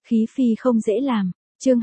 Khí phi không dễ làm. Chương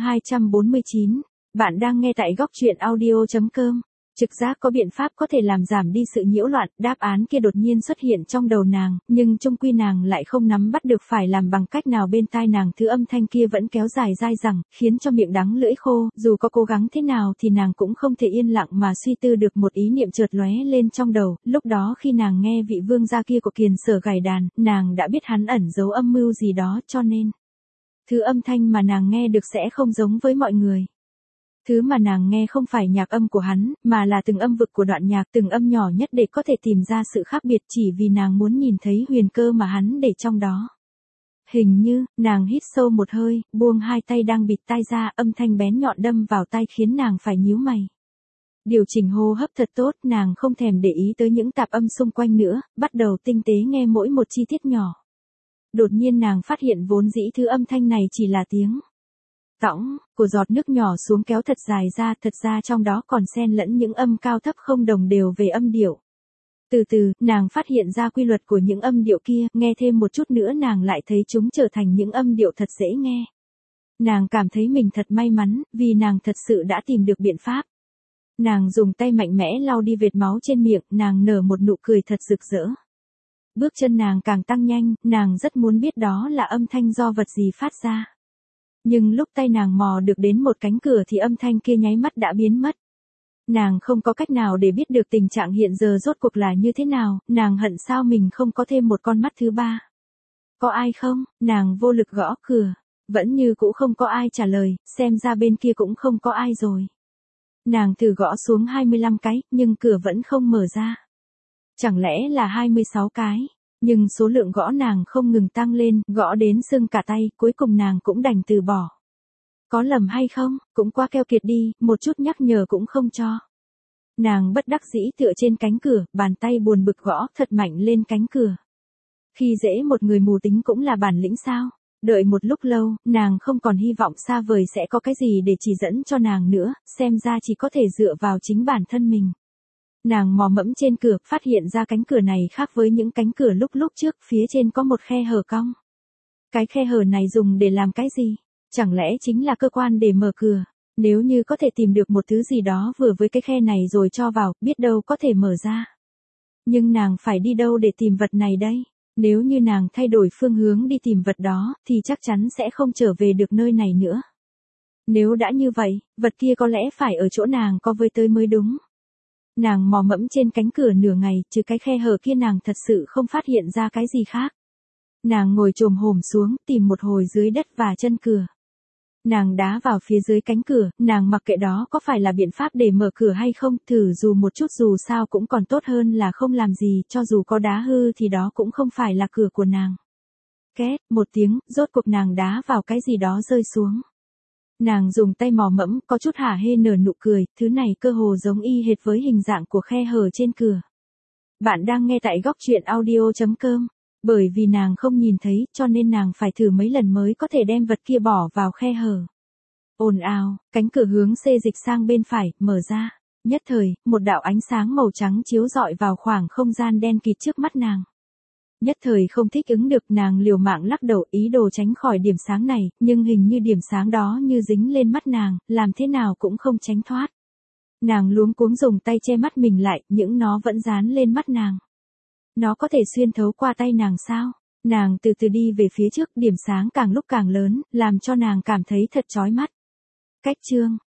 249. Bạn đang nghe tại góc truyện audio.com. Trực giác có biện pháp có thể làm giảm đi sự nhiễu loạn, đáp án kia đột nhiên xuất hiện trong đầu nàng, nhưng chung quy nàng lại không nắm bắt được phải làm bằng cách nào. Bên tai nàng thứ âm thanh kia vẫn kéo dài dai dẳng, khiến cho miệng đắng lưỡi khô, dù có cố gắng thế nào thì nàng cũng không thể yên lặng mà suy tư được. Một ý niệm chợt lóe lên trong đầu, lúc đó khi nàng nghe vị vương gia kia của Kiền Sở gảy đàn, nàng đã biết hắn ẩn giấu âm mưu gì đó, cho nên thứ âm thanh mà nàng nghe được sẽ không giống với mọi người. Thứ mà nàng nghe không phải nhạc âm của hắn, mà là từng âm vực của đoạn nhạc, từng âm nhỏ nhất để có thể tìm ra sự khác biệt, chỉ vì nàng muốn nhìn thấy huyền cơ mà hắn để trong đó. Hình như, nàng hít sâu một hơi, buông hai tay đang bịt tai ra, âm thanh bén nhọn đâm vào tai khiến nàng phải nhíu mày. Điều chỉnh hô hấp thật tốt, nàng không thèm để ý tới những tạp âm xung quanh nữa, bắt đầu tinh tế nghe mỗi một chi tiết nhỏ. Đột nhiên nàng phát hiện vốn dĩ thứ âm thanh này chỉ là tiếng tõng của giọt nước nhỏ xuống kéo thật dài ra, thật ra trong đó còn xen lẫn những âm cao thấp không đồng đều về âm điệu. Từ từ, nàng phát hiện ra quy luật của những âm điệu kia, nghe thêm một chút nữa nàng lại thấy chúng trở thành những âm điệu thật dễ nghe. Nàng cảm thấy mình thật may mắn, vì nàng thật sự đã tìm được biện pháp. Nàng dùng tay mạnh mẽ lau đi vệt máu trên miệng, nàng nở một nụ cười thật rực rỡ. Bước chân nàng càng tăng nhanh, nàng rất muốn biết đó là âm thanh do vật gì phát ra. Nhưng lúc tay nàng mò được đến một cánh cửa thì âm thanh kia nháy mắt đã biến mất. Nàng không có cách nào để biết được tình trạng hiện giờ rốt cuộc là như thế nào, nàng hận sao mình không có thêm một con mắt thứ ba. Có ai không? Nàng vô lực gõ cửa. Vẫn như cũ không có ai trả lời, xem ra bên kia cũng không có ai rồi. Nàng thử gõ xuống 25 cái, nhưng cửa vẫn không mở ra. Chẳng lẽ là 26 cái? Nhưng số lượng gõ nàng không ngừng tăng lên, gõ đến sưng cả tay, cuối cùng nàng cũng đành từ bỏ. Có lầm hay không, cũng quá keo kiệt đi, một chút nhắc nhở cũng không cho. Nàng bất đắc dĩ tựa trên cánh cửa, bàn tay buồn bực gõ thật mạnh lên cánh cửa. Khi dễ một người mù tính cũng là bản lĩnh sao? Đợi một lúc lâu, nàng không còn hy vọng xa vời sẽ có cái gì để chỉ dẫn cho nàng nữa, xem ra chỉ có thể dựa vào chính bản thân mình. Nàng mò mẫm trên cửa, phát hiện ra cánh cửa này khác với những cánh cửa lúc trước, phía trên có một khe hở cong. Cái khe hở này dùng để làm cái gì? Chẳng lẽ chính là cơ quan để mở cửa? Nếu như có thể tìm được một thứ gì đó vừa với cái khe này rồi cho vào, biết đâu có thể mở ra. Nhưng nàng phải đi đâu để tìm vật này đây? Nếu như nàng thay đổi phương hướng đi tìm vật đó, thì chắc chắn sẽ không trở về được nơi này nữa. Nếu đã như vậy, vật kia có lẽ phải ở chỗ nàng có với tới mới đúng. Nàng mò mẫm trên cánh cửa nửa ngày, trừ cái khe hở kia nàng thật sự không phát hiện ra cái gì khác. Nàng ngồi chồm hổm xuống, tìm một hồi dưới đất và chân cửa. Nàng đá vào phía dưới cánh cửa, nàng mặc kệ đó có phải là biện pháp để mở cửa hay không, thử dù một chút dù sao cũng còn tốt hơn là không làm gì, cho dù có đá hư thì đó cũng không phải là cửa của nàng. Két, một tiếng, rốt cuộc nàng đá vào cái gì đó rơi xuống. Nàng dùng tay mò mẫm, có chút hả hê nở nụ cười, thứ này cơ hồ giống y hệt với hình dạng của khe hở trên cửa. Bạn đang nghe tại góc truyện audio.com. Bởi vì nàng không nhìn thấy, cho nên nàng phải thử mấy lần mới có thể đem vật kia bỏ vào khe hở. Ồn ào, cánh cửa hướng xê dịch sang bên phải, mở ra. Nhất thời, một đạo ánh sáng màu trắng chiếu rọi vào khoảng không gian đen kịt trước mắt nàng. Nhất thời không thích ứng được, nàng liều mạng lắc đầu ý đồ tránh khỏi điểm sáng này, nhưng hình như điểm sáng đó như dính lên mắt nàng, làm thế nào cũng không tránh thoát. Nàng luống cuống dùng tay che mắt mình lại, những nó vẫn dán lên mắt nàng. Nó có thể xuyên thấu qua tay nàng sao? Nàng từ từ đi về phía trước, điểm sáng càng lúc càng lớn, làm cho nàng cảm thấy thật chói mắt. Cách chương,